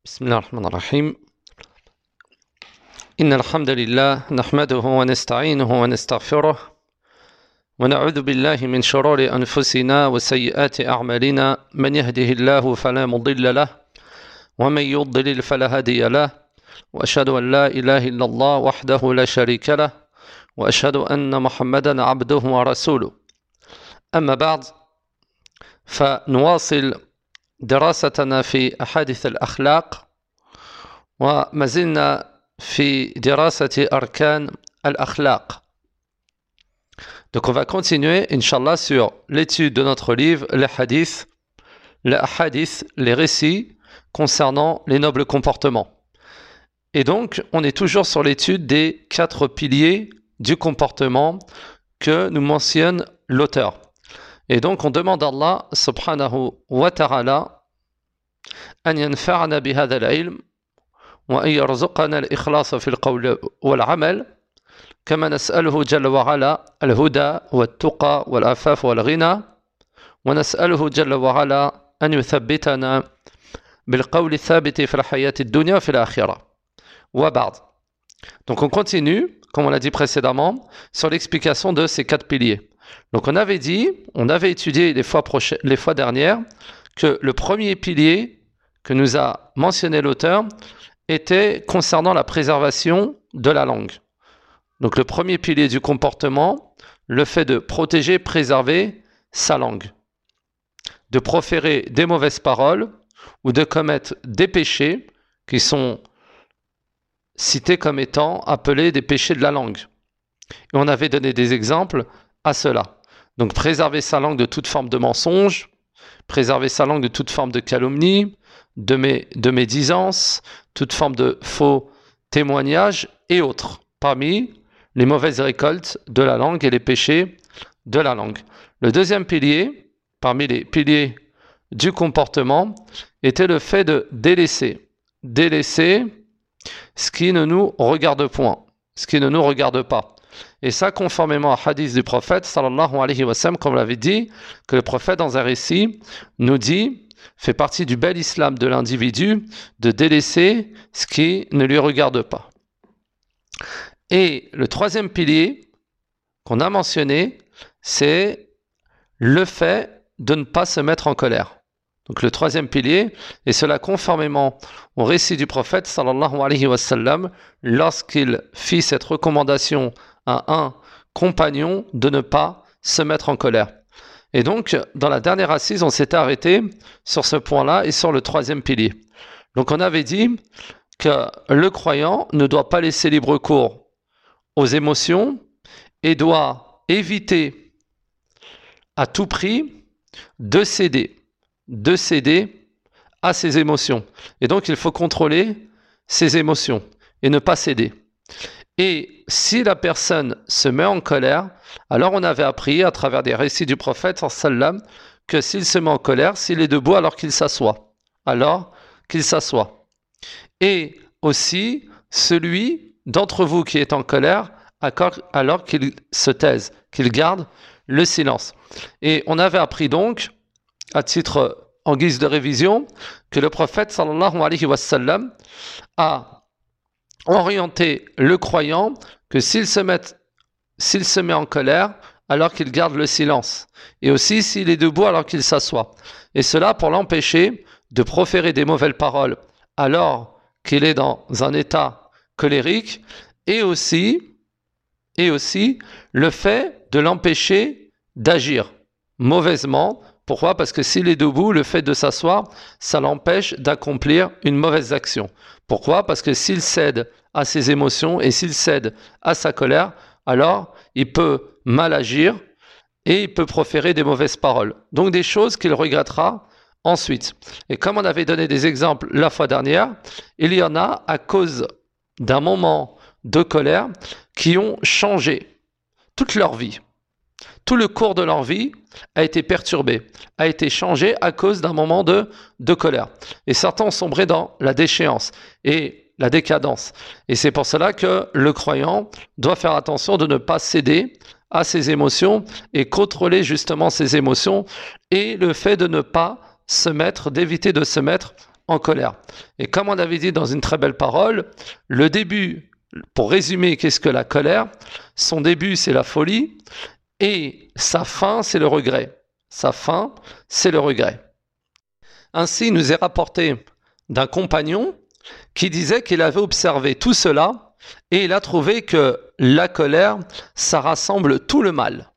بسم الله الرحمن الرحيم إن الحمد لله نحمده ونستعينه ونستغفره ونعوذ بالله من شرور أنفسنا وسيئات أعمالنا من يهده الله فلا مضل له ومن يضلل فلا هادي له وأشهد أن لا إله إلا الله وحده لا شريك له وأشهد أن محمدا عبده ورسوله أما بعد فنواصل دراستنا في أحاديث الأخلاق وما زلنا في دراسة أركان الأخلاق. Donc on va continuer, Inch'Allah, sur l'étude de notre livre, les hadiths, les récits concernant les nobles comportements. Et donc, on est toujours sur l'étude des 4 piliers du comportement que nous mentionne l'auteur. Et donc, on demande à Allah, subhanahu wa ta'ala, أن ينفعنا بهذا العلم وأن يرزقنا الإخلاص في القول والعمل كما نسأله جل وعلا الهدى والتقى والعفاف والغنى ونسأله جل وعلا أن يثبتنا بالقول الثابت في الحياة الدنيا وفي الآخرة وبعد. Donc on continue, comme on l'a dit précédemment, sur l'explication de ces 4 piliers. Donc on avait étudié les fois dernières que le premier pilier que nous a mentionné l'auteur était concernant la préservation de la langue. Donc le premier pilier du comportement, le fait de protéger, préserver sa langue, de proférer des mauvaises paroles ou de commettre des péchés qui sont cités comme étant appelés des péchés de la langue. Et on avait donné des exemples à cela. Donc préserver sa langue de toute forme de mensonge, préserver sa langue de toute forme de calomnie, de médisance, toute forme de faux témoignages et autres, parmi les mauvaises récoltes de la langue et les péchés de la langue. Le deuxième pilier, parmi les piliers du comportement, était le fait de délaisser ce qui ne nous regarde point, ce qui ne nous regarde pas. Et ça, conformément à hadith du prophète, sallallahu alayhi wa sallam, comme on l'avait dit, que le prophète, dans un récit, nous dit, fait partie du bel islam de l'individu, de délaisser ce qui ne lui regarde pas. Et le troisième pilier qu'on a mentionné, c'est le fait de ne pas se mettre en colère. Donc le troisième pilier, et cela conformément au récit du prophète, sallallahu alayhi wa sallam, lorsqu'il fit cette recommandation à un compagnon de ne pas se mettre en colère. Et donc, dans la dernière assise, on s'était arrêté sur ce point-là et sur le troisième pilier. Donc on avait dit que le croyant ne doit pas laisser libre cours aux émotions et doit éviter à tout prix de céder à ses émotions. Et donc il faut contrôler ses émotions et ne pas céder. Et si la personne se met en colère, alors on avait appris à travers des récits du prophète sallam que s'il se met en colère, s'il est debout alors qu'il s'assoit. Et aussi celui d'entre vous qui est en colère alors qu'il se taise, qu'il garde le silence. Et on avait appris donc, à titre en guise de révision, que le prophète sallallahu alayhi wa sallam a orienter le croyant que s'il se met en colère alors qu'il garde le silence, et aussi s'il est debout alors qu'il s'assoit, et cela pour l'empêcher de proférer des mauvaises paroles alors qu'il est dans un état colérique, et aussi le fait de l'empêcher d'agir mauvaisement. Pourquoi ? Parce que s'il est debout, le fait de s'asseoir, ça l'empêche d'accomplir une mauvaise action. Pourquoi ? Parce que s'il cède à ses émotions et s'il cède à sa colère, alors il peut mal agir et il peut proférer des mauvaises paroles. Donc des choses qu'il regrettera ensuite. Et comme on avait donné des exemples la fois dernière, il y en a à cause d'un moment de colère qui ont changé toute leur vie. Tout le cours de leur vie a été perturbé, a été changé à cause d'un moment de colère. Et certains ont sombré dans la déchéance et la décadence. Et c'est pour cela que le croyant doit faire attention de ne pas céder à ses émotions et contrôler justement ses émotions et le fait de ne pas d'éviter de se mettre en colère. Et comme on avait dit dans une très belle parole, le début, pour résumer qu'est-ce que la colère, son début c'est la folie et sa fin c'est le regret. Sa fin c'est le regret. Ainsi, il nous est rapporté d'un compagnon qui disait qu'il avait observé tout cela et il a trouvé que la colère, ça rassemble tout le mal.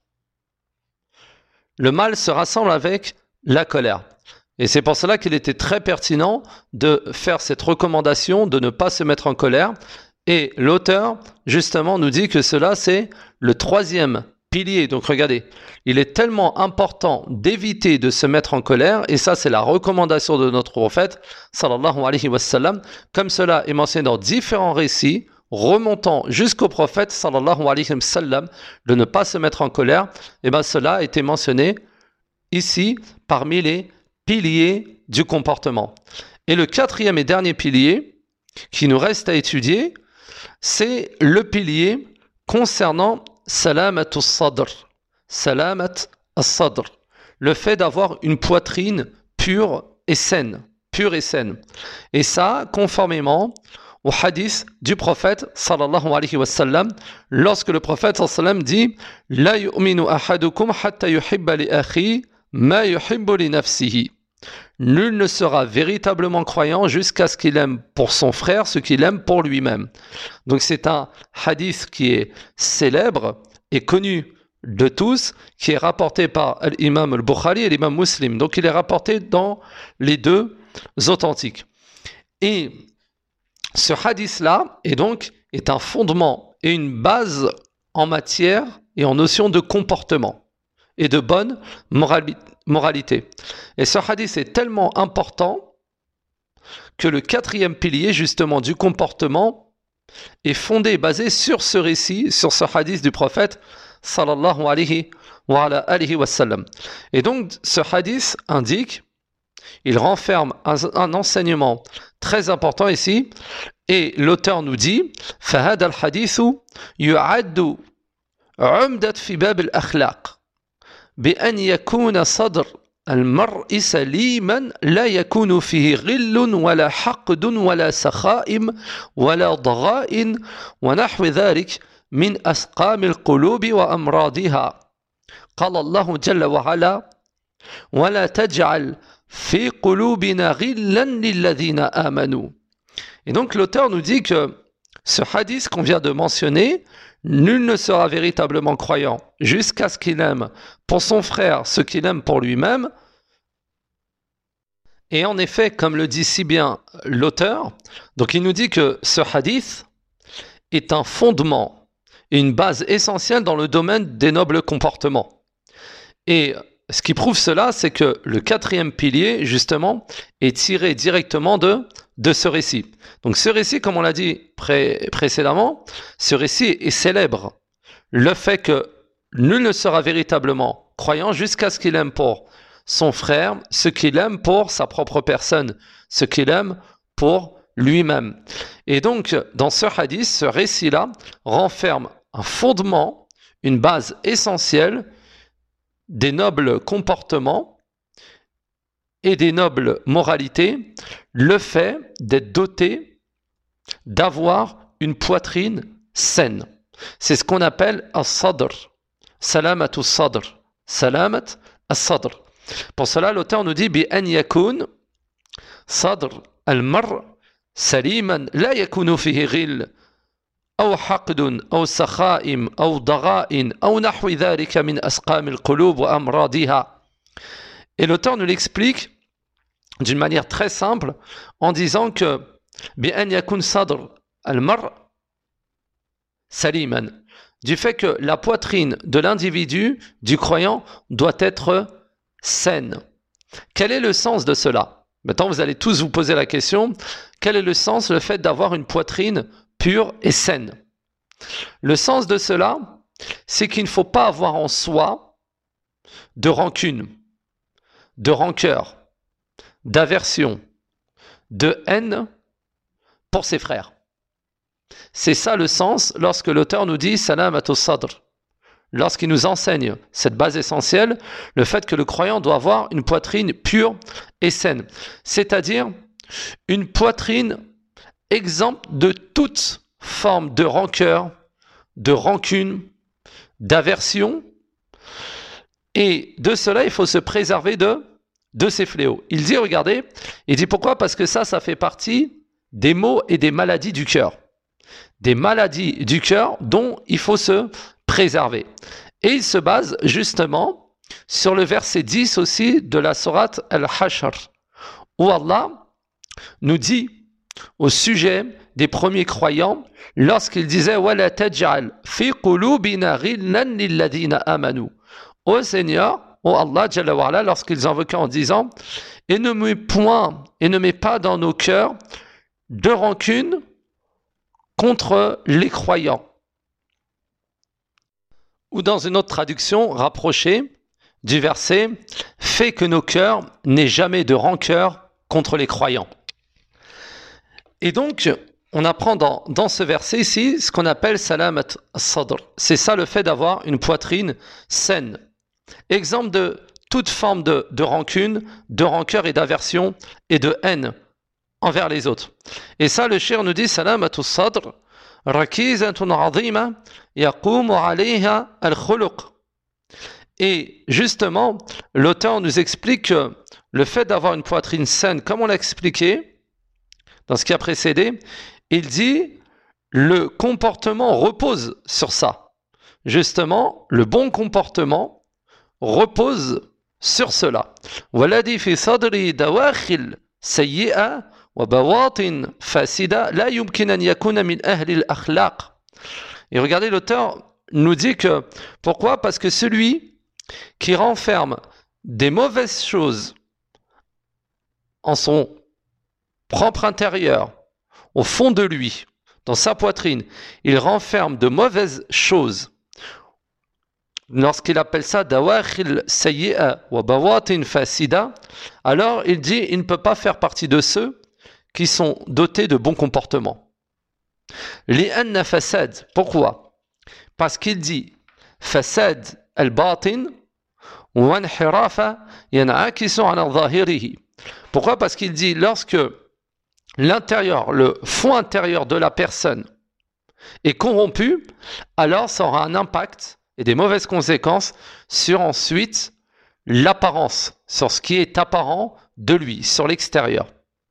Le mal se rassemble avec la colère. Et c'est pour cela qu'il était très pertinent de faire cette recommandation de ne pas se mettre en colère. Et l'auteur, justement, nous dit que cela, c'est le troisième pilier. Donc regardez, il est tellement important d'éviter de se mettre en colère, et ça c'est la recommandation de notre prophète, sallallahu alayhi wa sallam, comme cela est mentionné dans différents récits, remontant jusqu'au prophète, sallallahu alayhi wa sallam, de ne pas se mettre en colère, et bien cela a été mentionné ici parmi les piliers du comportement. Et le quatrième et dernier pilier qui nous reste à étudier, c'est le pilier concernant salamat as-sadr. Salamat as-sadr. Le fait d'avoir une poitrine pure et saine. Pure et saine. Et ça, conformément au hadith du prophète sallallahu alayhi wa sallam, lorsque le prophète sallallahu alayhi wa sallam dit « La yu'minu ahadukum hatta yuhibba li akhi ma yuhibbu li nafsihi » Nul ne sera véritablement croyant jusqu'à ce qu'il aime pour son frère ce qu'il aime pour lui-même. Donc c'est un hadith qui est célèbre et connu de tous, qui est rapporté par l'imam al-Bukhari et l'imam Muslim. Donc il est rapporté dans les deux authentiques. Et ce hadith-là est un fondement et une base en matière et en notion de comportement et de bonne moralité. Et ce hadith est tellement important que le quatrième pilier justement du comportement est fondé et basé sur ce récit, sur ce hadith du prophète sallallahu alayhi wa sallam. Et donc ce hadith indique, il renferme un enseignement très important ici, et l'auteur nous dit فهذا الحديث يعد عمدة في باب الأخلاق بأن يكون صدر المرء سليما لا يكون فيه غل ولا حقد ولا سخائم ولا ضغائن ونحو ذلك من أسقام القلوب وأمراضها قال الله جل وعلا ولا تجعل في قلوبنا غلا للذين آمنوا. Et donc l'auteur nous dit que ce hadith qu'on vient de mentionner, nul ne sera véritablement croyant jusqu'à ce qu'il aime pour son frère ce qu'il aime pour lui-même. Et en effet, comme le dit si bien l'auteur, donc il nous dit que ce hadith est un fondement et une base essentielle dans le domaine des nobles comportements. Et ce qui prouve cela, c'est que le quatrième pilier, justement, est tiré directement de ce récit. Donc ce récit, comme on l'a dit précédemment, ce récit est célèbre. Le fait que nul ne sera véritablement croyant jusqu'à ce qu'il aime pour son frère, ce qu'il aime pour sa propre personne, ce qu'il aime pour lui-même. Et donc, dans ce hadith, ce récit-là renferme un fondement, une base essentielle des nobles comportements et des nobles moralités, le fait d'être doté, d'avoir une poitrine saine. C'est ce qu'on appelle as-sadr, salamat as-sadr, salamat as-sadr. Pour cela, l'auteur nous dit bi an yakun sadr al-mar saliman la yakunu fihi ghil أو حقد أو سخائم أو ضغائن أو نحو ذلك من أسقام القلوب وأمراضها. Et l'auteur nous l'explique d'une manière très simple en disant que بأن يكون صدر المرء سليما, du fait que la poitrine de l'individu, du croyant, doit être saine. Quel est le sens de cela? Maintenant, vous allez tous vous poser la question, quel est le sens, le fait d'avoir une poitrine pure et saine? Le sens de cela, c'est qu'il ne faut pas avoir en soi de rancune, de rancœur, d'aversion, de haine pour ses frères. C'est ça le sens lorsque l'auteur nous dit salamat as-sadr. Lorsqu'il nous enseigne cette base essentielle, le fait que le croyant doit avoir une poitrine pure et saine. C'est-à-dire Une poitrine exempte de toute forme de rancœur, de rancune, d'aversion. Et de cela, il faut se préserver de ces fléaux. Il dit, regardez, il dit pourquoi? Parce que ça fait partie des maux et des maladies du cœur. Des maladies du cœur dont il faut se préserver. Et il se base justement sur le verset 10 aussi de la sourate Al-Hashr, où Allah nous dit au sujet des premiers croyants, lorsqu'il disait وَلَا تَجْعَلْ فِي قُلُوبِنَا غِلًّا لِلَّذِينَ آمَنُوا. Ô Seigneur, ô Allah, Jalla wa Ala, lorsqu'ils invoquaient en disant, et ne mets pas dans nos cœurs de rancune contre les croyants. Ou dans une autre traduction rapprochée du verset, fais que nos cœurs n'aient jamais de rancœur contre les croyants. Et donc, on apprend dans ce verset ici ce qu'on appelle salamat sadr. C'est ça le fait d'avoir une poitrine saine. Exemple de toute forme de rancune, de rancœur et d'aversion et de haine envers les autres. Et ça, le shir nous dit salamatu sadr, rakizatun azima, yaqumu alayha al-khuluq. Et justement, l'auteur nous explique que le fait d'avoir une poitrine saine, comme on l'a expliqué dans ce qui a précédé, il dit le comportement repose sur ça. Justement, le bon comportement repose sur cela. Waladi fi sadri dawakhil sayyi'a wa bawatin fasida la yumkin an yakuna min ahli al-akhlaq. Et regardez, l'auteur nous dit que pourquoi? Parce que celui qui renferme des mauvaises choses en son propre intérieur, au fond de lui, dans sa poitrine, il renferme de mauvaises choses. Lorsqu'il appelle ça dawakhil sayyi'a wa bawatin fasida, alors il dit il ne peut pas faire partie de ceux qui sont dotés de bons comportements. Li'anna fasad, pourquoi? Parce qu'il dit fasad al-batin wa inhirafa yan'akisu ala zahirihi. Pourquoi? Parce qu'il dit lorsque l'intérieur, le fond intérieur de la personne est corrompu, alors ça aura un impact et des mauvaises conséquences sur ensuite l'apparence, sur ce qui est apparent de lui, sur l'extérieur.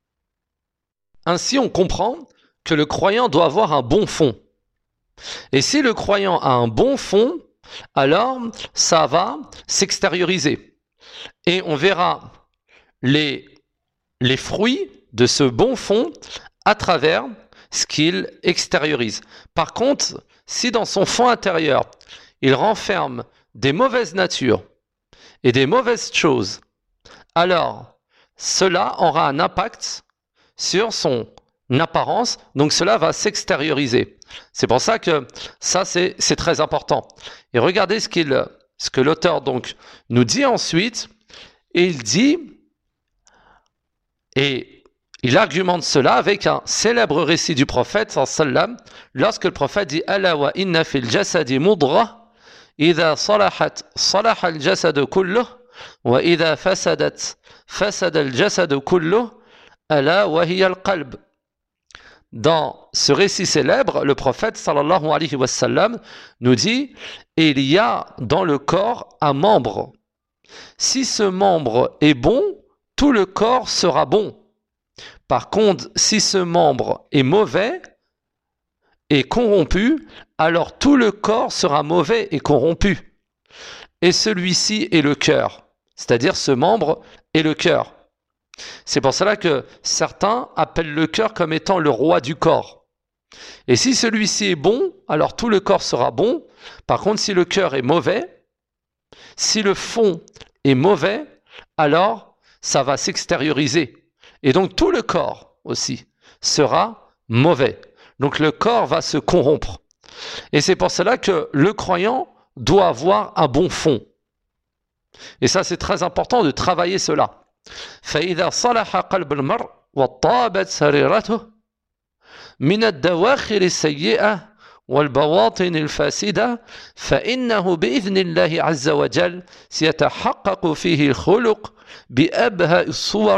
Ainsi, on comprend que le croyant doit avoir un bon fond. Et si le croyant a un bon fond, alors ça va s'extérioriser. Et on verra les fruits de ce bon fond à travers ce qu'il extériorise. Par contre, si dans son fond intérieur, il renferme des mauvaises natures et des mauvaises choses, alors cela aura un impact sur son apparence, donc cela va s'extérioriser. C'est pour ça que ça, c'est très important. Et regardez ce que l'auteur donc nous dit ensuite, et il dit, et il argumente cela avec un célèbre récit du prophète, sallam, lorsque le prophète dit « Ala wa inna fil jasadi mudra, idha salahat, salaha al jasadu kulluh, wa idha fasadat, fasada al jasadu kulluh, ala wa hiya al qalb » Dans ce récit célèbre, le prophète sallallahu alayhi wa sallam nous dit « Il y a dans le corps un membre. Si ce membre est bon, tout le corps sera bon. Par contre, si ce membre est mauvais et corrompu, alors tout le corps sera mauvais et corrompu. Et celui-ci est le cœur, c'est-à-dire ce membre est le cœur. C'est pour cela que certains appellent le cœur comme étant le roi du corps. Et si celui-ci est bon, alors tout le corps sera bon. Par contre, si le cœur est mauvais, si le fond est mauvais, alors ça va s'extérioriser. Et donc tout le corps aussi sera mauvais. Donc le corps va se corrompre. Et c'est pour cela que le croyant doit avoir un bon fond. Et ça, c'est très important de travailler cela. فإذا صلح قلب المرء وطابت سريرته من الدواخل السيئة والبواطن الفاسدة فإنه بإذن الله عز وجل سيتحقق فيه الخلق بأبهى الصور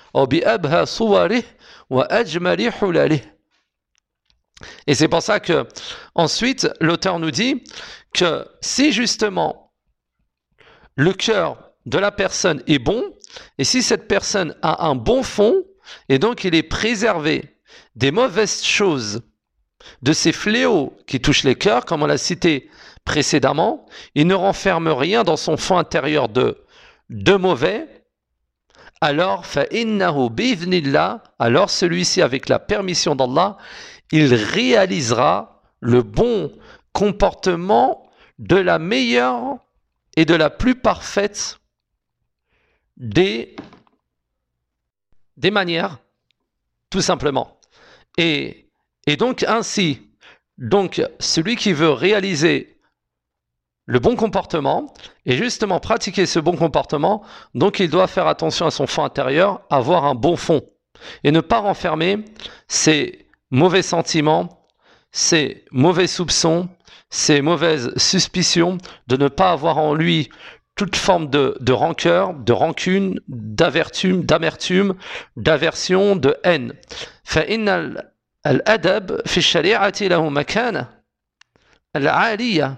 وبأبهى صوره وأجمل حلله. Et c'est pour ça que, ensuite, l'auteur nous dit que si justement le cœur de la personne est bon, et si cette personne a un bon fond, et donc il est préservé des mauvaises choses, de ces fléaux qui touchent les cœurs, comme on l'a cité précédemment, il ne renferme rien dans son fond intérieur de mauvais, alors فَإِنَّهُ بِإِذْنِ اللَّهِ, alors celui-ci, avec la permission d'Allah, il réalisera le bon comportement de la meilleure et de la plus parfaite des manières, tout simplement. Et donc ainsi, celui qui veut réaliser le bon comportement et justement pratiquer ce bon comportement, donc il doit faire attention à son fond intérieur, avoir un bon fond et ne pas renfermer ses mauvais sentiments, ses mauvais soupçons, ses mauvaises suspicions, de ne pas avoir en lui toute forme de rancœur, de rancune, d'amertume, d'aversion, de haine. فإن الأدب في الشريعة له مكانة العالية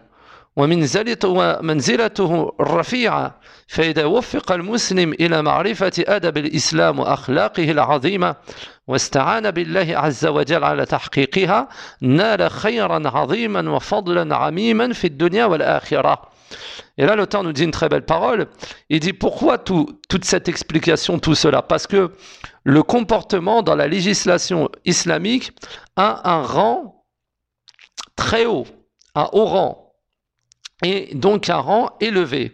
ومنزلته الرفيعة فإذا وفق المسلم إلى معرفة أدب الإسلام وأخلاقه العظيمة واستعان بالله عز وجل على تحقيقها نال خيرا عظيما وفضلا عميما في الدنيا والآخرة. Et là, l'auteur nous dit une très belle parole. Il dit pourquoi toute cette explication, tout cela? Parce que le comportement dans la législation islamique a un rang très haut, un haut rang, et donc un rang élevé.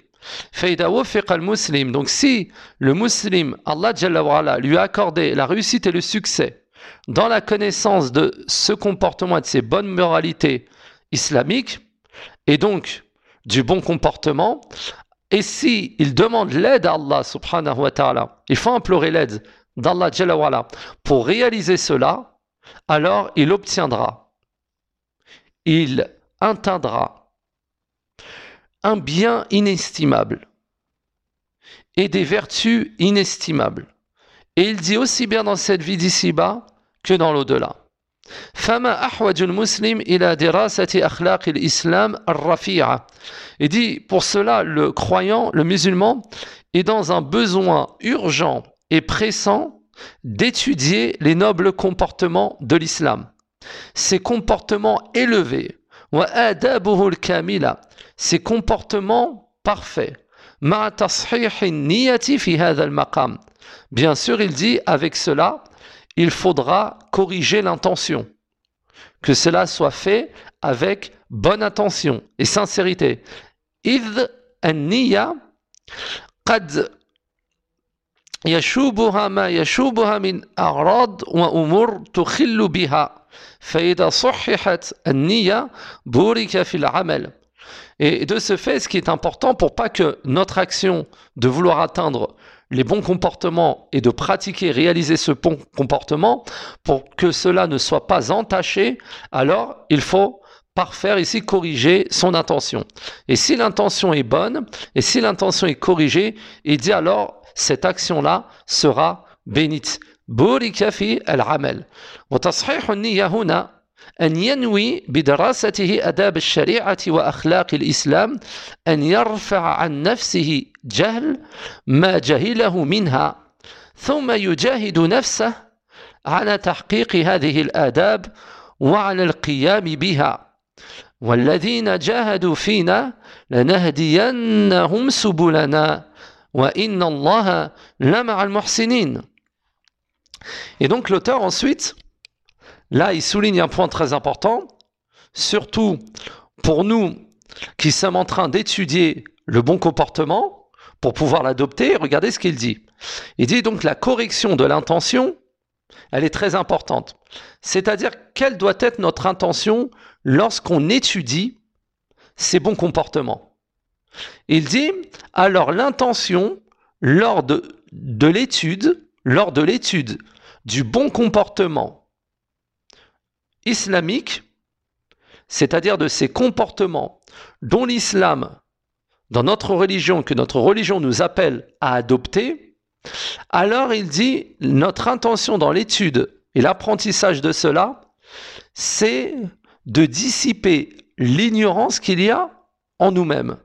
Donc si le musulman, Allah Jalla wa Ala, lui a accordé la réussite et le succès dans la connaissance de ce comportement et de ces bonnes moralités islamiques, et donc du bon comportement, et si il demande l'aide à Allah subhanahu wa ta'ala, il faut implorer l'aide d'Allah Jalla wa Ala pour réaliser cela, alors il obtiendra, il atteindra un bien inestimable et des vertus inestimables. Et il dit aussi bien dans cette vie d'ici-bas que dans l'au-delà. فما أحوج المسلم إلى دراسة أخلاق الإسلام الرفيعة. Il dit, pour cela, le croyant, le musulman, est dans un besoin urgent et pressant d'étudier les nobles comportements de l'islam. Ces comportements élevés, وآدابه الكاملة, ces comportements parfaits, مع تصحيح النية في هذا المقام. Bien sûr, il dit, avec cela, il faudra corriger l'intention, que cela soit fait avec bonne intention et sincérité. إذ النية قد يشوبها ما يشوبها من أغراض وأمور تخل بها فإذا صححت النية بورك في العمل. Et de ce fait, ce qui est important pour pas que notre action de vouloir atteindre les bons comportements et de pratiquer, réaliser ce bon comportement, pour que cela ne soit pas entaché, alors il faut parfaire ici, corriger son intention. Et si l'intention est bonne, et si l'intention est corrigée, il dit alors, cette action-là sera bénite. بورك في العمل. وتصحيح النية هنا أن ينوي بدراسته أداب الشريعة وأخلاق الإسلام أن يرفع عن نفسه جهل ما جهله منها ثم يجاهد نفسه على تحقيق هذه الآداب وعلى القيام بها والذين جاهدوا فينا لنهدينهم سبلنا وإن الله لمع المحسنين. Et donc l'auteur ensuite, là il souligne un point très important, surtout pour nous qui sommes en train d'étudier le bon comportement pour pouvoir l'adopter. Regardez ce qu'il dit. Il dit donc la correction de l'intention, elle est très importante. C'est-à-dire quelle doit être notre intention lorsqu'on étudie ces bons comportements. Il dit alors l'intention lors de l'étude du bon comportement islamique, c'est-à-dire de ces comportements dont l'islam, dans notre religion, que notre religion nous appelle à adopter, Alors il dit, notre intention dans l'étude et l'apprentissage de cela, c'est de dissiper l'ignorance qu'il y a en nous-mêmes.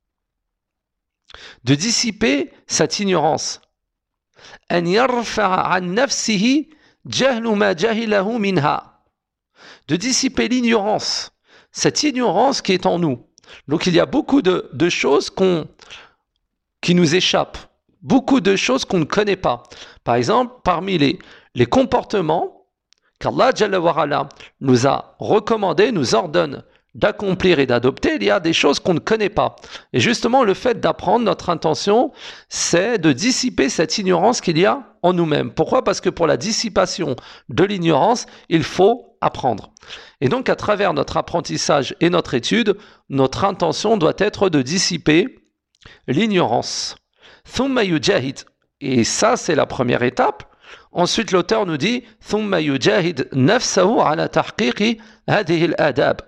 De dissiper cette ignorance. أن يرفع عن نفسه جهل ما جهله منها. De dissiper l'ignorance, cette ignorance qui est en nous. Donc il y a beaucoup de choses qui nous échappent, beaucoup de choses qu'on ne connaît pas. Par exemple, parmi les comportements qu'Allah Jalla wa Ala nous a recommandé, nous ordonne d'accomplir et d'adopter, il y a des choses qu'on ne connaît pas. Et justement, le fait d'apprendre, notre intention, c'est de dissiper cette ignorance qu'il y a en nous-mêmes. Pourquoi ? Parce que pour la dissipation de l'ignorance, il faut apprendre. Et donc, à travers notre apprentissage et notre étude, notre intention doit être de dissiper l'ignorance. Thumma yujahid. Et ça, c'est la première étape. Ensuite, l'auteur nous dit thumma yujahid nafsahu ala tahqiqi hadhihi al-adab.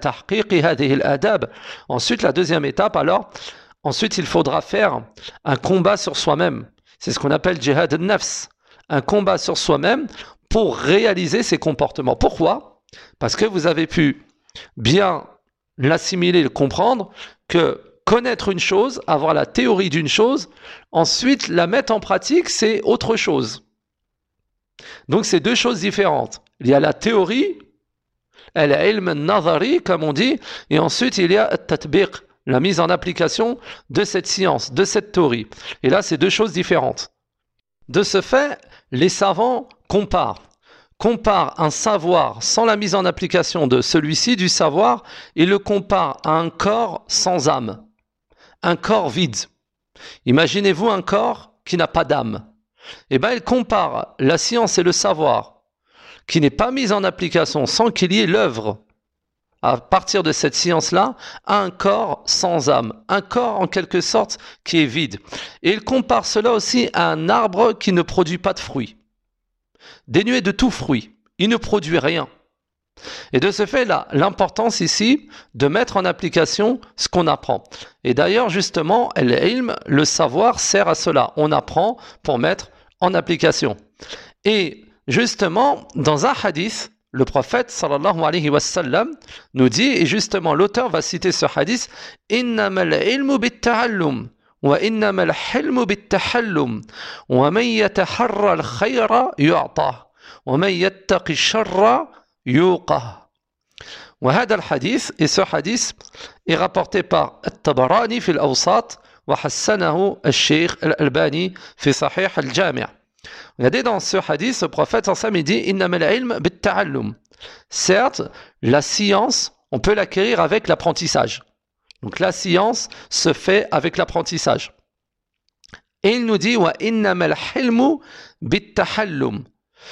Ensuite, la deuxième étape, alors, ensuite, il faudra faire un combat sur soi-même. C'est ce qu'on appelle jihad al-nafs. Un combat sur soi-même pour réaliser ces comportements. Pourquoi ? Parce que vous avez pu bien l'assimiler, le comprendre, que connaître une chose, avoir la théorie d'une chose, ensuite la mettre en pratique, c'est autre chose. Donc, c'est deux choses différentes. Il y a la théorie, al-ilm al-nazari, comme on dit, et ensuite il y a al-tatbiq, la mise en application de cette science, de cette théorie. Et là, c'est deux choses différentes. De ce fait, les savants comparent un savoir sans la mise en application de celui-ci, du savoir, et le comparent à un corps sans âme, un corps vide. Imaginez-vous un corps qui n'a pas d'âme. Eh bien, il compare la science et le savoir qui n'est pas mise en application sans qu'il y ait l'œuvre à partir de cette science-là à un corps sans âme, un corps en quelque sorte qui est vide. Et il compare cela aussi à un arbre qui ne produit pas de fruits, dénué de tout fruit, il ne produit rien. Et de ce fait, là, l'importance ici de mettre en application ce qu'on apprend. Et d'ailleurs, justement, l'ilm, le savoir sert à cela. On apprend pour mettre en application. Et justement, dans un hadith, le prophète sallallahu alayhi wa sallam nous dit, et justement l'auteur va citer ce hadith, innamal ilmu bit-ta'allum wa innamal hilmu bit-tahallum wa man yataharra al-khayra yu'ta wa man yattaqi ash-sharra yuqah. وهذا الحديث, et ce hadith est rapporté par الطبراني في الأوساط وحسنه الشيخ الألباني في صحيح الجامع. Regardez dans ce hadith, ce prophète il dit innamal ilm bit-ta'allum. Certes, la science, on peut l'acquérir avec l'apprentissage. Donc la science se fait avec l'apprentissage. Et il nous dit wa innamal hilmu bit-tahallum.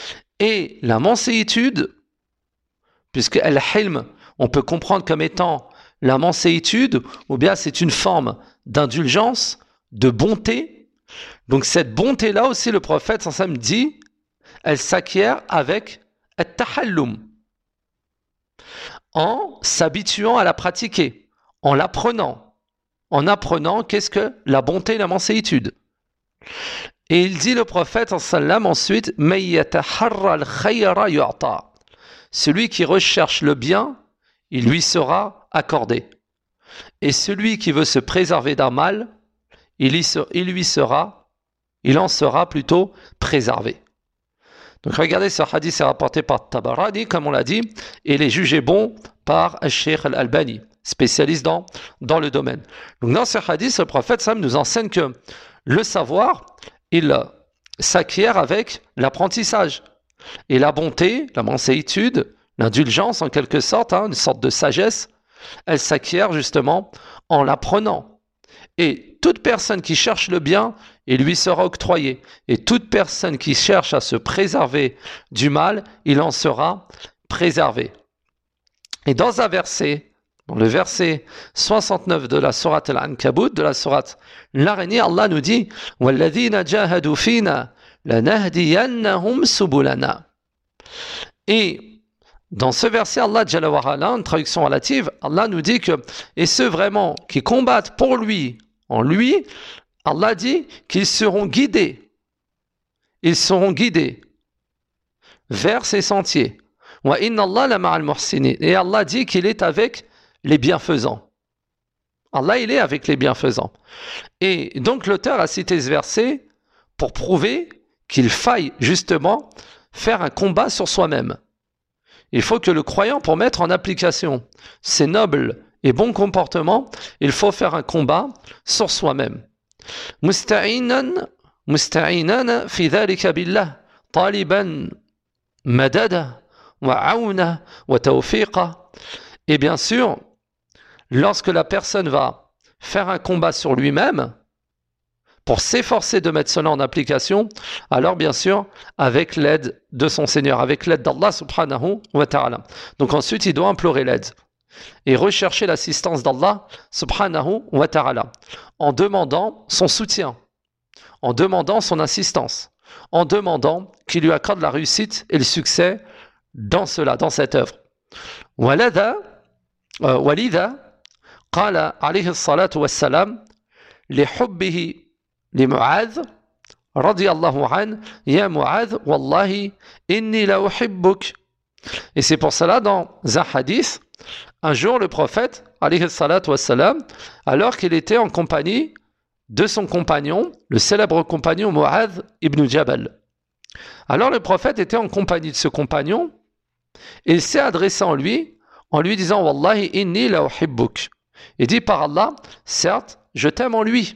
Et la manséitude, puisque al-hilm, on peut comprendre comme étant la manséitude, ou bien c'est une forme d'indulgence, de bonté. Donc cette bonté-là aussi, le prophète sallam dit, elle s'acquiert avec at-tahallum, en s'habituant à la pratiquer, en l'apprenant, en apprenant qu'est-ce que la bonté et la manséitude. Et il dit le prophète sallam ensuite, may yataharra al-khayra yu'ta. Celui qui recherche le bien, il lui sera accordé. Et celui qui veut se préserver d'un mal, il en sera plutôt préservé. Donc regardez, ce hadith est rapporté par Tabarani, comme on l'a dit, et il est jugé bon par Cheikh Al-Albani, spécialiste dans le domaine. Donc dans ce hadith, le prophète Sam nous enseigne que le savoir, il s'acquiert avec l'apprentissage. Et la bonté, la manséitude, l'indulgence en quelque sorte, une sorte de sagesse, elle s'acquiert justement en l'apprenant. Et toute personne qui cherche le bien, il lui sera octroyé. Et toute personne qui cherche à se préserver du mal, il en sera préservé. Et dans un verset, dans le verset 69 de la sourate Al-Ankabut, de la sourate l'araignée, Allah nous dit « وَالَّذِينَ جَاهَدُوا فِينَا لَنَهْدِيَنَّهُمْ سُبُلَنَا » Et dans ce verset, Allah Jalla wa Ala, une traduction relative, Allah nous dit que « Et ceux vraiment qui combattent pour lui, en lui, Allah dit qu'ils seront guidés ils seront guidés vers ces sentiers. Wa inna Allah la ma'al muhsinin. Et Allah dit qu'il est avec les bienfaisants. Allah, il est avec les bienfaisants. Et donc l'auteur a cité ce verset pour prouver qu'il faille justement faire un combat sur soi-même. Il faut que le croyant, pour mettre en application ses nobles et bons comportements, il faut faire un combat sur soi-même. Musta'inan fi dhalika billah, taliban madada wa auna wa tawfiqa. Et bien sûr, lorsque la personne va faire un combat sur lui-même, pour s'efforcer de mettre cela en application, alors bien sûr, avec l'aide de son Seigneur, avec l'aide d'Allah subhanahu wa ta'ala. Donc ensuite, il doit implorer l'aide et rechercher l'assistance d'Allah subhanahu wa ta'ala, en demandant son soutien, en demandant son assistance, en demandant qu'il lui accorde la réussite et le succès dans cela, dans cette œuvre. Walidha, qala alayhi salatu wassalam, li hubbihi لمعاذ رضي الله عنه يا معاذ والله إني لأحبك. Et c'est pour cela dans un hadith, un jour le prophète alayhi salatu wassalam, alors qu'il était en compagnie de son compagnon, le célèbre compagnon Mu'adh ibn Jabal. Alors le prophète était en compagnie de ce compagnon et il s'est adressé en lui disant Wallahi inni la uhibbuk. Il dit par Allah, certes, je t'aime en lui.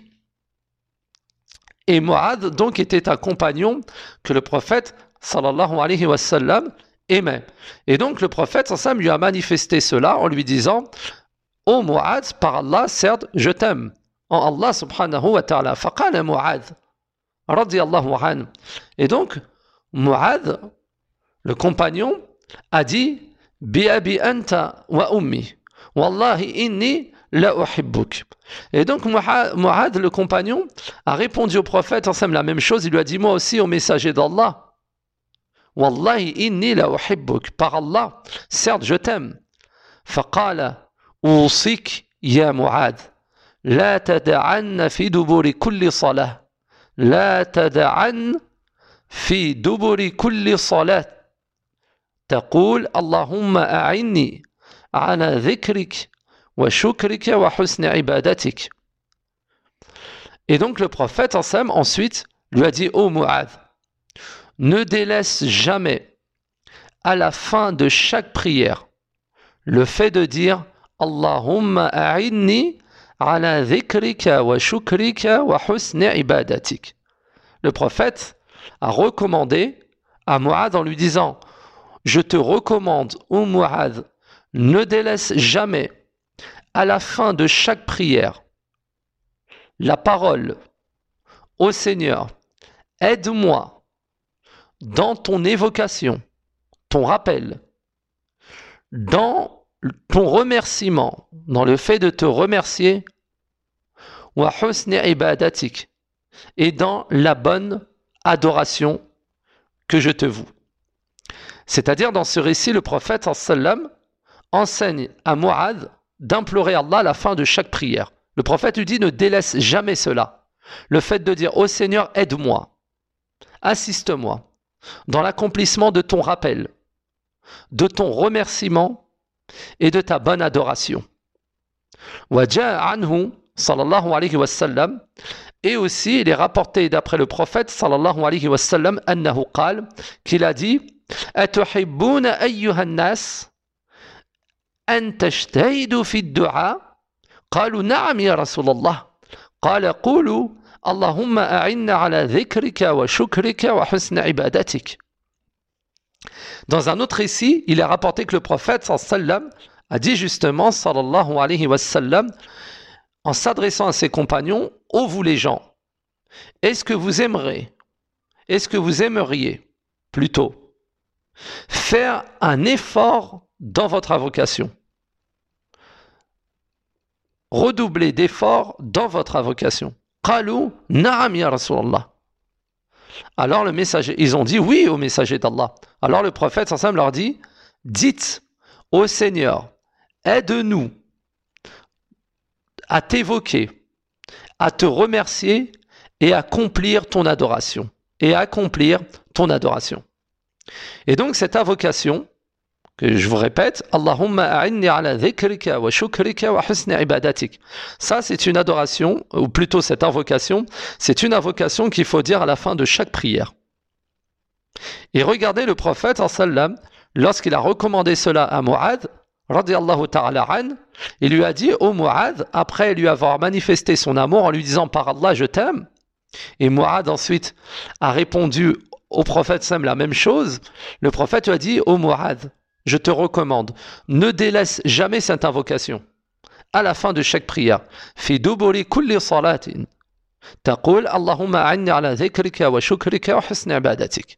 Et Mu'adh donc était un compagnon que le prophète sallallahu alayhi wa sallam aimait. Et donc le prophète sallallahu alayhi wa sallam lui a manifesté cela en lui disant Ô Mu'adh, par Allah, certes, je t'aime. En Allah subhanahu wa ta'ala. Faqala Mu'adh radiyallahu anhu. Et donc Mu'adh, le compagnon, a dit Bi abi anta wa ummi. Wallahi inni la uhibbuk. Et donc Mu'adh, le compagnon, a répondu au prophète ensemble la même chose. Il lui a dit moi aussi au messager d'Allah. Wallahi inni la uhibbuk. Par Allah, certes je t'aime. Faqala usik ya Mu'adh. La tada'an fi duburi kulli salah. La tada'an fi duburi kulli salat. تقول اللهم أعني على ذكرك وشكرك وحسن عبادتك. Et donc le prophète ensuite lui a dit ô Mu'adh, ne délaisse jamais à la fin de chaque prière le fait de dire Allahumma a'inni ala dhikrika wa shukrika wa husni ibadatik. Le prophète a recommandé à Mu'adh en lui disant je te recommande, ô Mu'adh, ne délaisse jamais à la fin de chaque prière la parole ô Seigneur, aide-moi dans ton évocation, ton rappel, dans ton remerciement, dans le fait de te remercier, wa husni ibadatik, et dans la bonne adoration que je te voue. C'est-à-dire, dans ce récit, le prophète sallam enseigne à Mu'adh d'implorer Allah à la fin de chaque prière. Le prophète lui dit, ne délaisse jamais cela. Le fait de dire, ô Seigneur, aide-moi, assiste-moi dans l'accomplissement de ton rappel, de ton remerciement et de ta bonne adoration. Wa ja'a anhu, sallallahu alayhi wa sallam, et aussi, il est rapporté d'après le prophète, sallallahu alayhi wa sallam, annahu qal, qu'il a dit, أتحبون أيها الناس أن تجتهدوا في الدعاء قالوا نعم يا رسول الله قال قولوا اللهم أعنا على ذكرك وشكرك وحسن عبادتك. Dans un autre récit, il est rapporté que le prophète sallam a dit justement sallallahu alayhi wa sallam en s'adressant à ses compagnons, ô vous les gens, est-ce que vous aimeriez plutôt faire un effort dans votre invocation. Redoubler d'efforts dans votre invocation. Qalu na'am ya Rasulallah. Alors le messager, ils ont dit oui au messager d'Allah. Alors le prophète sallam leur dit, dites au Seigneur, aide-nous à t'évoquer, à te remercier et à accomplir ton adoration. et accomplir ton adoration. Et donc cette invocation, que je vous répète, Allahumma a'inni ala dhikrika wa shukrika wa husni ibadatik. Ça, c'est une adoration, ou plutôt cette invocation, c'est une invocation qu'il faut dire à la fin de chaque prière. Et regardez le prophète, sallam, lorsqu'il a recommandé cela à Mu'adh, radiyallahu ta'ala an, il lui a dit, ô Mu'adh, après lui avoir manifesté son amour en lui disant, par Allah, je t'aime, et Mu'adh ensuite a répondu au prophète sallam la même chose, le prophète lui a dit, ô Mu'adh, je te recommande, ne délaisse jamais cette invocation. À la fin de chaque prière, fi duburi kulli salatin, taqul Allahumma a'inni ala dhikrika wa shukrika wa husni ibadatik.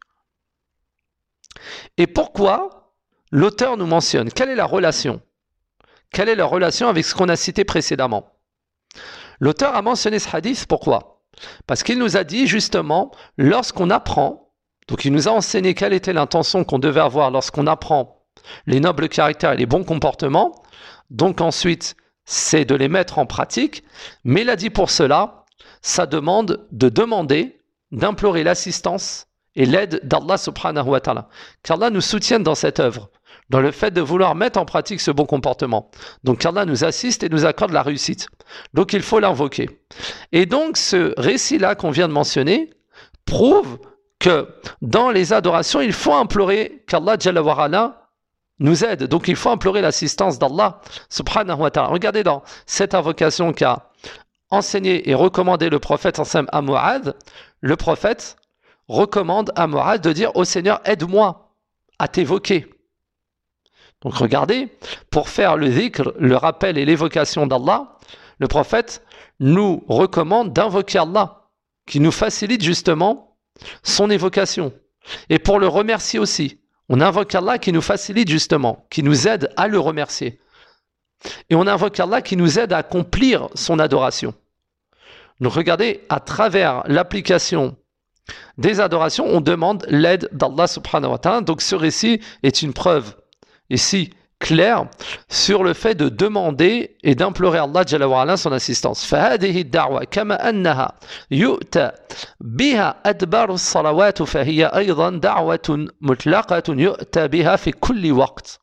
Et pourquoi l'auteur nous mentionne? Quelle est la relation? Quelle est la relation avec ce qu'on a cité précédemment? L'auteur a mentionné ce hadith, pourquoi? Parce qu'il nous a dit justement, lorsqu'on apprend, donc il nous a enseigné quelle était l'intention qu'on devait avoir lorsqu'on apprend les nobles caractères et les bons comportements, donc ensuite c'est de les mettre en pratique, mais il a dit pour cela, ça demande de demander, d'implorer l'assistance et l'aide d'Allah subhanahu wa ta'ala, qu'Allah nous soutienne dans cette œuvre, dans le fait de vouloir mettre en pratique ce bon comportement. Donc qu'Allah nous assiste et nous accorde la réussite. Donc il faut l'invoquer. Et donc ce récit-là qu'on vient de mentionner prouve que dans les adorations, il faut implorer qu'Allah Jalla wa Ala nous aide. Donc il faut implorer l'assistance d'Allah subhanahu wa ta'ala. Regardez dans cette invocation qu'a enseigné et recommandé le prophète à Mu'adh, le prophète recommande à Mu'adh de dire « Ô Seigneur, aide-moi à t'évoquer ». Donc regardez, pour faire le dhikr, le rappel et l'évocation d'Allah, le prophète nous recommande d'invoquer Allah, qui nous facilite justement son évocation. Et pour le remercier aussi, on invoque Allah qui nous facilite justement, qui nous aide à le remercier. Et on invoque Allah qui nous aide à accomplir son adoration. Donc regardez, à travers l'application des adorations, on demande l'aide d'Allah subhanahu wa ta'ala. Donc ce récit est une preuve ici claire sur le fait de demander et d'implorer Allah Jalla wa Ala son assistance. فهذه الدعوة كما أنها يؤتى بها أدبار الصلوات فهي أيضا دعوة مطلقة يؤتى بها في كل وقت.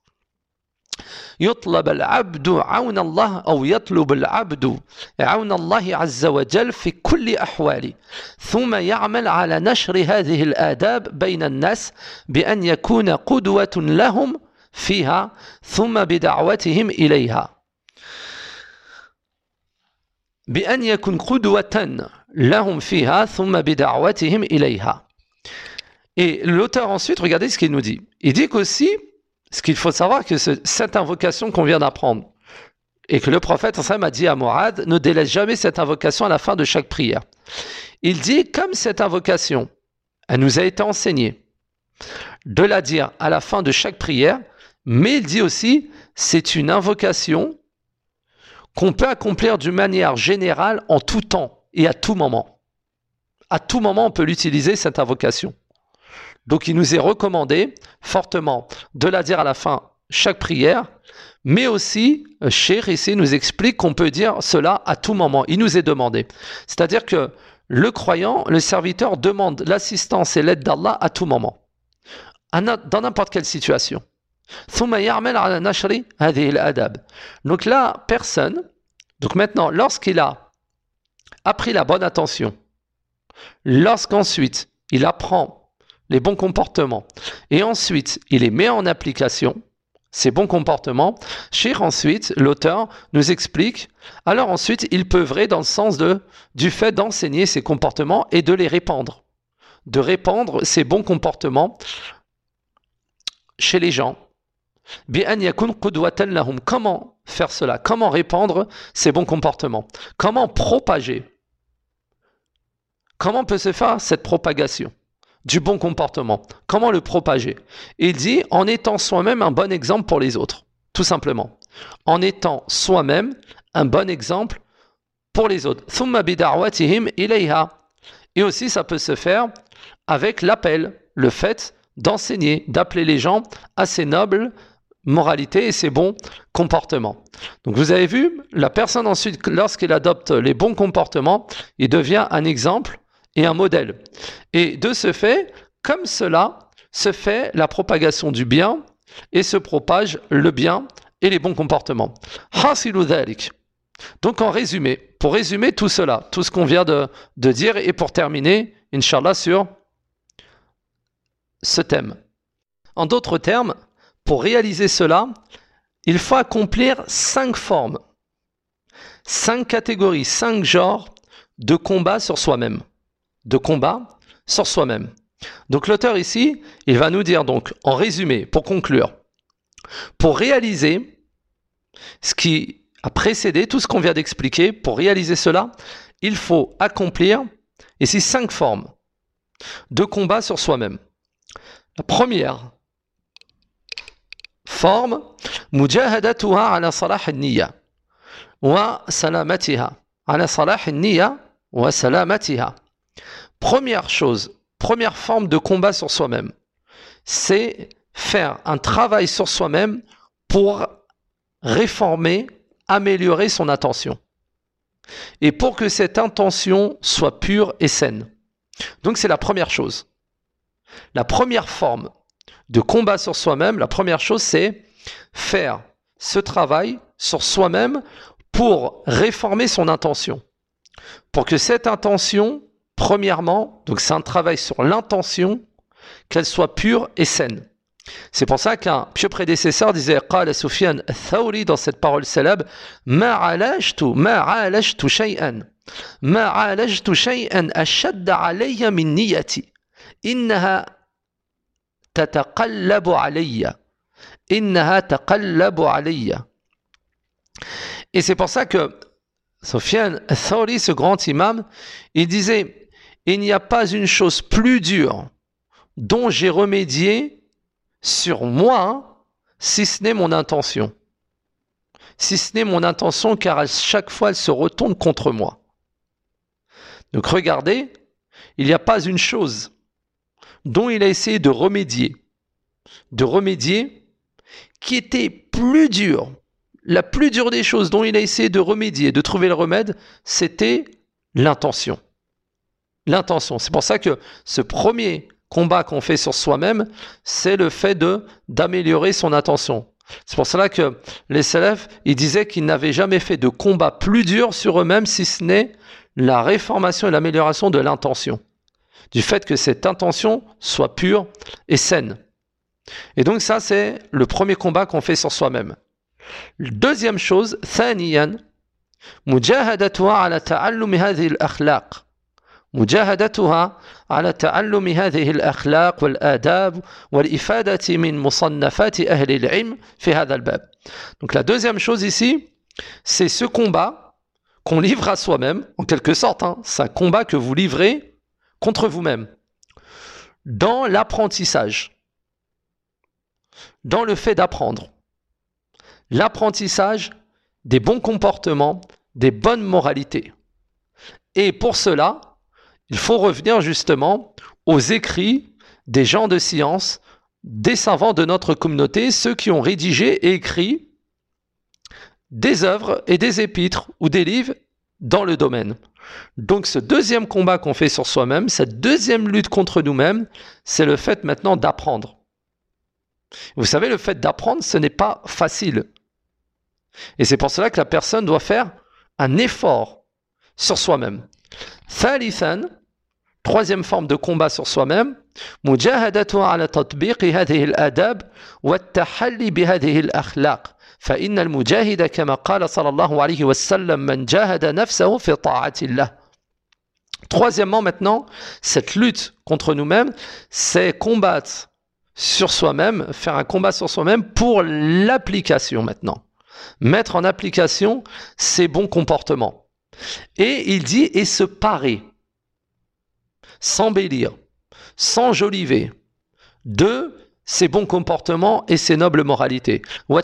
يطلب العبد عون الله أو يطلب العبد عون الله عز وجل في كل أحواله ثم يعمل على نشر هذه الآداب بين الناس بأن يكون قدوة لهم فيها ثم بدعوتهم إليها بأن يكون قدوة لهم فيها ثم بدعوتهم إليها. Et l'auteur ensuite, regardez ce qu'il nous dit. Il dit qu'aussi, ce qu'il faut savoir, que cette invocation qu'on vient d'apprendre, et que le prophète a dit à Mu'adh, ne délaisse jamais cette invocation à la fin de chaque prière. Il dit, comme cette invocation, elle nous a été enseignée, de la dire à la fin de chaque prière, mais il dit aussi, c'est une invocation qu'on peut accomplir d'une manière générale en tout temps et à tout moment. À tout moment, on peut l'utiliser, cette invocation. Donc il nous est recommandé fortement de la dire à la fin chaque prière, mais aussi, Cheikh ici nous explique qu'on peut dire cela à tout moment. Il nous est demandé. C'est-à-dire que le croyant, le serviteur demande l'assistance et l'aide d'Allah à tout moment, dans n'importe quelle situation. Donc la personne, donc maintenant, lorsqu'il a appris la bonne attention, lorsqu'ensuite il apprend les bons comportements et ensuite il les met en application, ces bons comportements, Cheikh ensuite, l'auteur nous explique, alors ensuite il peut œuvrer dans le sens du fait d'enseigner ces comportements et de les répandre, de répandre ces bons comportements chez les gens. Comment faire cela? Comment répandre ces bons comportements? Comment propager? Comment peut se faire cette propagation du bon comportement? Comment le propager? Il dit en étant soi-même un bon exemple pour les autres, tout simplement. En étant soi-même un bon exemple pour les autres. Et aussi ça peut se faire avec l'appel, le fait d'enseigner, d'appeler les gens à ces nobles moralités et ces bons comportements. Donc vous avez vu, la personne ensuite, lorsqu'il adopte les bons comportements, il devient un exemple et un modèle. Et de ce fait, comme cela, se fait la propagation du bien et se propage le bien et les bons comportements. Hasilu dhalik. Donc en résumé, pour résumer tout cela, tout ce qu'on vient de dire et pour terminer, Inch'Allah, sur ce thème. En d'autres termes, pour réaliser cela, il faut accomplir 5 formes, 5 catégories, 5 genres de combat sur soi-même. De combat sur soi-même. Donc l'auteur ici, il va nous dire donc, en résumé, pour conclure, pour réaliser ce qui a précédé, tout ce qu'on vient d'expliquer, pour réaliser cela, il faut accomplir ici 5 formes de combat sur soi-même. La première forme, mujahadatuha ala salah al-niyya wa salamatiha. Ala salah al-niyya wa salamatiha. Première chose, première forme de combat sur soi-même, c'est faire un travail sur soi-même pour réformer, améliorer son intention. Et pour que cette intention soit pure et saine. Donc c'est la première chose. La première forme de combat sur soi-même, la première chose, c'est faire ce travail sur soi-même pour réformer son intention. Pour que cette intention, premièrement, donc c'est un travail sur l'intention, qu'elle soit pure et saine. C'est pour ça qu'un pieux prédécesseur disait Qala Sufyan al-Thawri dans cette parole célèbre Ma alajtu shay'an ashadda alayya min niyati innaha tataqallabu alayya Et c'est pour ça que Sufyan al-Thawri, ce grand imam, il disait il n'y a pas une chose plus dure dont j'ai remédié sur moi, si ce n'est mon intention. Si ce n'est mon intention, car à chaque fois, elle se retourne contre moi. Donc regardez, il n'y a pas une chose dont il a essayé de remédier, qui était plus dure. La plus dure des choses dont il a essayé de remédier, de trouver le remède, c'était l'intention. L'intention. C'est pour ça que ce premier combat qu'on fait sur soi-même, c'est le fait d'améliorer son intention. C'est pour cela que les salafs, ils disaient qu'ils n'avaient jamais fait de combat plus dur sur eux-mêmes si ce n'est la réformation et l'amélioration de l'intention. Du fait que cette intention soit pure et saine. Et donc ça, c'est le premier combat qu'on fait sur soi-même. Deuxième chose, ثانيا مجاهدتها على تعلم هذه الأخلاق. مجاهدتها على تعلم هذه الأخلاق والآداب والإفادة من مصنفات أهل العلم في هذا الباب. Donc la deuxième chose ici, c'est ce combat qu'on livre à soi-même, en quelque sorte, c'est un combat que vous livrez contre vous-même, dans l'apprentissage, dans le fait d'apprendre, l'apprentissage des bons comportements, des bonnes moralités. Et pour cela, il faut revenir justement aux écrits des gens de science, des savants de notre communauté, ceux qui ont rédigé et écrit des œuvres et des épîtres ou des livres dans le domaine. Donc ce deuxième combat qu'on fait sur soi-même, cette deuxième lutte contre nous-mêmes, c'est le fait maintenant d'apprendre. Vous savez, le fait d'apprendre, ce n'est pas facile. Et c'est pour cela que la personne doit faire un effort sur soi-même. ثالثاً, troisième forme de combat sur soi-même, مجاهدته على تطبيق هذه الآداب والتحلي بهذه الأخلاق فإن المجاهد كما قال صلى الله عليه وسلم من جاهد نفسه في طاعة الله. Troisièmement maintenant, cette lutte contre nous-mêmes, c'est combattre sur soi-même, faire un combat sur soi-même pour l'application maintenant. Mettre en application ces bons comportements. Et il dit, et se parer, s'embellir, s'enjoliver de ces bons comportements et ces nobles moralités. Donc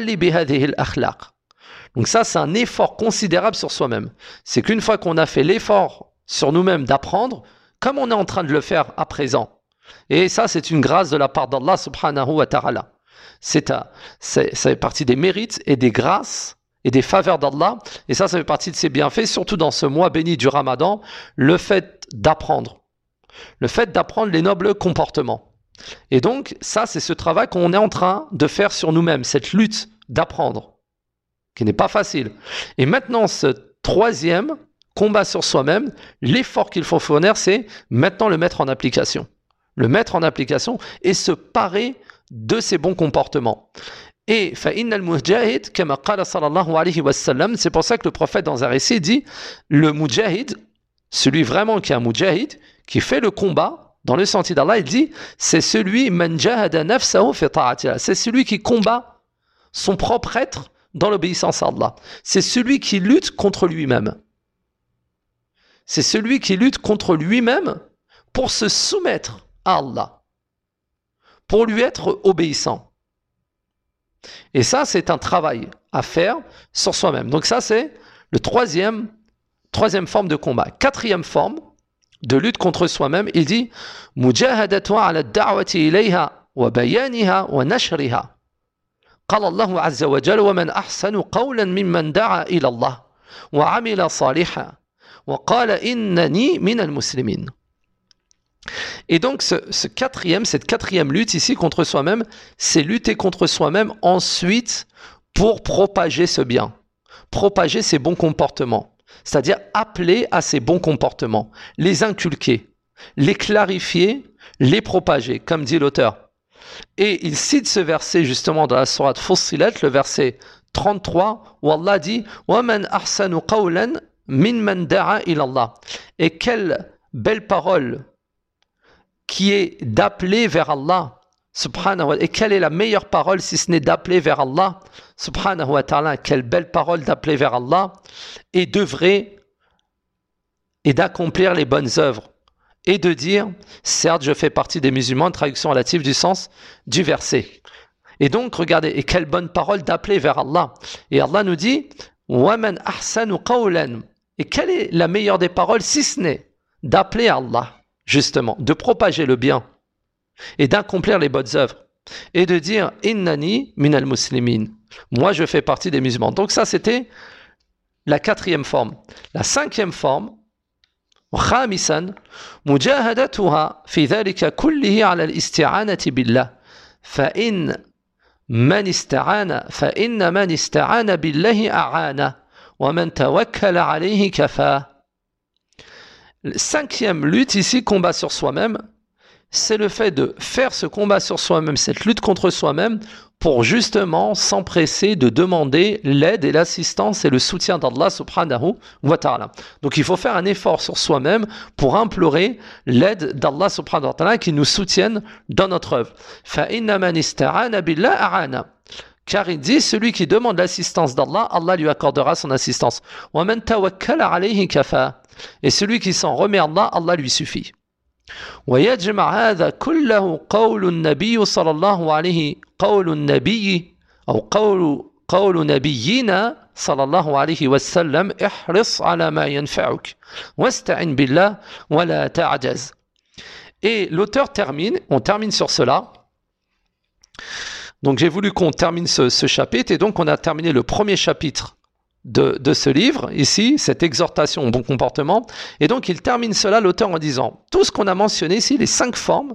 ça, c'est un effort considérable sur soi-même. C'est qu'une fois qu'on a fait l'effort sur nous-mêmes d'apprendre, comme on est en train de le faire à présent, et ça, c'est une grâce de la part d'Allah subhanahu wa ta'ala. Ça fait partie des mérites et des grâces et des faveurs d'Allah. Et ça fait partie de ses bienfaits, surtout dans ce mois béni du Ramadan, le fait d'apprendre les nobles comportements. Et donc, ça, c'est ce travail qu'on est en train de faire sur nous-mêmes, cette lutte d'apprendre, qui n'est pas facile. Et maintenant, ce troisième combat sur soi-même, l'effort qu'il faut fournir, c'est maintenant le mettre en application. Le mettre en application et se parer de ces bons comportements. Et فَإِنَّ الْمُجَاهِدْ كَمَا قَالَ صَلَى اللَّهُ عَلَيْهِ وَسَلَّمَ, c'est pour ça que le prophète dans un récit dit, le mujahid, celui vraiment qui est un mujahid, qui fait le combat dans le sentier d'Allah, il dit, c'est celui man jahada nafsahu fi ta'atillah, c'est celui qui combat son propre être dans l'obéissance à Allah. C'est celui qui lutte contre lui-même. C'est celui qui lutte contre lui-même pour se soumettre à Allah, pour lui être obéissant. Et ça, c'est un travail à faire sur soi-même. Donc ça, c'est le troisième forme de combat. Quatrième forme de lutte contre soi-même, il dit « Mujahadatu ala ad-da'wati ilayha wa bayaniha wa nashriha » قال الله عز وجل ومن أحسن قولا ممن دعا إلى الله وعمل صالحا وقال إنني من المسلمين. Et donc cette quatrième lutte ici contre soi-même, c'est lutter contre soi-même ensuite pour propager ce bien, propager ces bons comportements, c'est-à-dire appeler à ces bons comportements, les inculquer, les clarifier, les propager, comme dit l'auteur. Et il cite ce verset justement dans la sourate Fussilat, le verset 33, où Allah dit « وَمَنْ أَحْسَنُ قَوْلًا مِمَّنْ دَعَا إِلَى اللَّهِ » Et quelle belle parole qui est d'appeler vers Allah, subhanahu wa ta'ala. Et quelle est la meilleure parole si ce n'est d'appeler vers Allah, subhanahu wa ta'ala. Quelle belle parole d'appeler vers Allah et d'œuvrer et d'accomplir les bonnes œuvres. Et de dire, certes, je fais partie des musulmans, traduction relative du sens du verset. Et donc, regardez, et quelle bonne parole d'appeler vers Allah. Et Allah nous dit, وَمَنْ أَحْسَنُ قَوْلًا. Et quelle est la meilleure des paroles, si ce n'est d'appeler Allah, justement, de propager le bien et d'accomplir les bonnes œuvres. Et de dire, innani minal muslimin. Moi, je fais partie des musulmans. Donc ça, c'était la quatrième forme. La cinquième forme, خامسا مجاهدتها في ذلك كله على الاستعانة بالله فإن من استعان بالله أعانه ومن توكل عليه كفاه. Cinquième lutte ici, combat sur soi-même, c'est le fait de faire ce combat sur soi-même, cette lutte contre soi-même, pour justement s'empresser de demander l'aide et l'assistance et le soutien d'Allah subhanahu wa ta'ala. Donc il faut faire un effort sur soi-même pour implorer l'aide d'Allah subhanahu wa ta'ala qui nous soutienne dans notre œuvre. فَإِنَّ مَنِ اسْتَعَانَ بِاللَّهِ أَعَانَهُ. Car il dit, celui qui demande l'assistance d'Allah, Allah lui accordera son assistance. وَمَنْ تَوَكَّلَ عَلَيْهِ كَفَاهُ. Et celui qui s'en remet à Allah, Allah lui suffit. ويجمع هذا كله قول النبي صلى الله عليه قول النبي أو قول نبينا صلى الله عليه وسلم احرص على ما ينفعك واستعن بالله ولا تعجز. Et l'auteur termine, on termine sur cela. Donc j'ai voulu qu'on termine ce chapitre et donc on a terminé le premier chapitre de ce livre, ici, cette exhortation au bon comportement. Et donc, il termine cela, l'auteur, en disant, tout ce qu'on a mentionné ici, les 5 formes,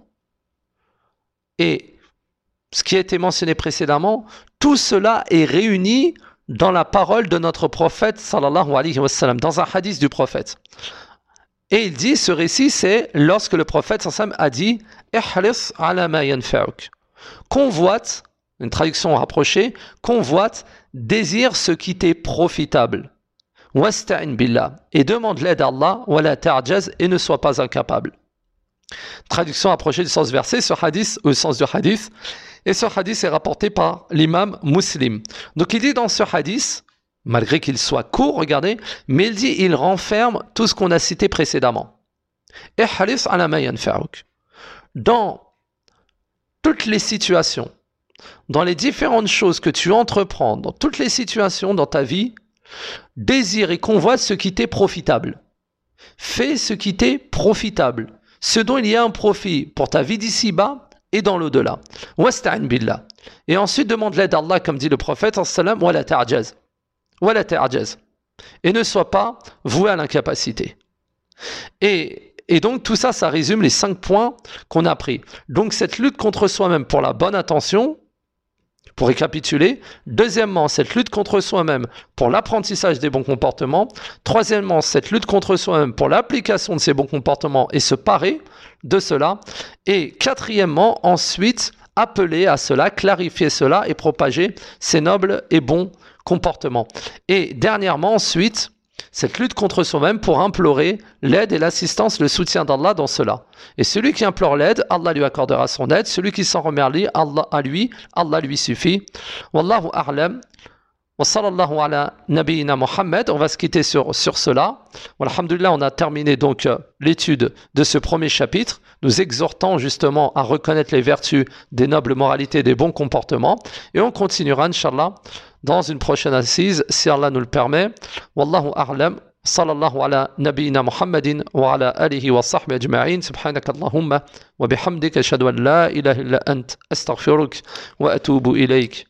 et ce qui a été mentionné précédemment, tout cela est réuni dans la parole de notre prophète, sallallahu alayhi wa sallam, dans un hadith du prophète. Et il dit, ce récit, c'est lorsque le prophète, sallallahu alayhi wa sallam, a dit, « Ihris ala ma yanfa'uk » convoite, une traduction rapprochée, convoite, désire ce qui t'est profitable. Wasta'in billah. Et demande l'aide à Allah, wala ta'jaz, et ne sois pas incapable. Traduction approchée du sens du verset, ce hadith, au sens du hadith. Et ce hadith est rapporté par l'imam Muslim. Donc il dit dans ce hadith, malgré qu'il soit court, regardez, mais il dit, il renferme tout ce qu'on a cité précédemment. Ihris ala ma yanfa'uk. Dans toutes les situations, dans les différentes choses que tu entreprends, dans toutes les situations dans ta vie, désire et convoite ce qui t'est profitable. Fais ce qui t'est profitable, ce dont il y a un profit pour ta vie d'ici-bas et dans l'au-delà. Wasta'in billah. Et ensuite demande l'aide d'Allah, comme dit le prophète, sallam, wa la ta'jaz. wala ta'jaz. Et ne sois pas voué à l'incapacité. Et donc tout ça, ça résume les 5 points qu'on a pris. Donc cette lutte contre soi-même pour la bonne attention, pour récapituler. Deuxièmement, cette lutte contre soi-même pour l'apprentissage des bons comportements. Troisièmement, cette lutte contre soi-même pour l'application de ces bons comportements et se parer de cela. Et quatrièmement, ensuite, appeler à cela, clarifier cela et propager ces nobles et bons comportements. Et dernièrement, ensuite, cette lutte contre soi-même pour implorer l'aide et l'assistance, le soutien d'Allah dans cela. Et celui qui implore l'aide, Allah lui accordera son aide. Celui qui s'en remercie, Allah lui suffit. Wallahu a'lam. Wa sallallahu ala nabiyyina Muhammad. On va se quitter sur cela. Alhamdulillah, on a terminé donc l'étude de ce premier chapitre, nous exhortant justement à reconnaître les vertus des nobles moralités, des bons comportements. Et on continuera, Inch'Allah, dans une prochaine assise, si Allah nous le permet. Wallahu a'lam. Sallallahu ala nabiyyina Muhammadin wa ala alihi wa sahbihi ajma'in. Subhanaka Allahumma wa bihamdika ashhadu an la ilaha illa ant astaghfiruka wa atubu ilayk.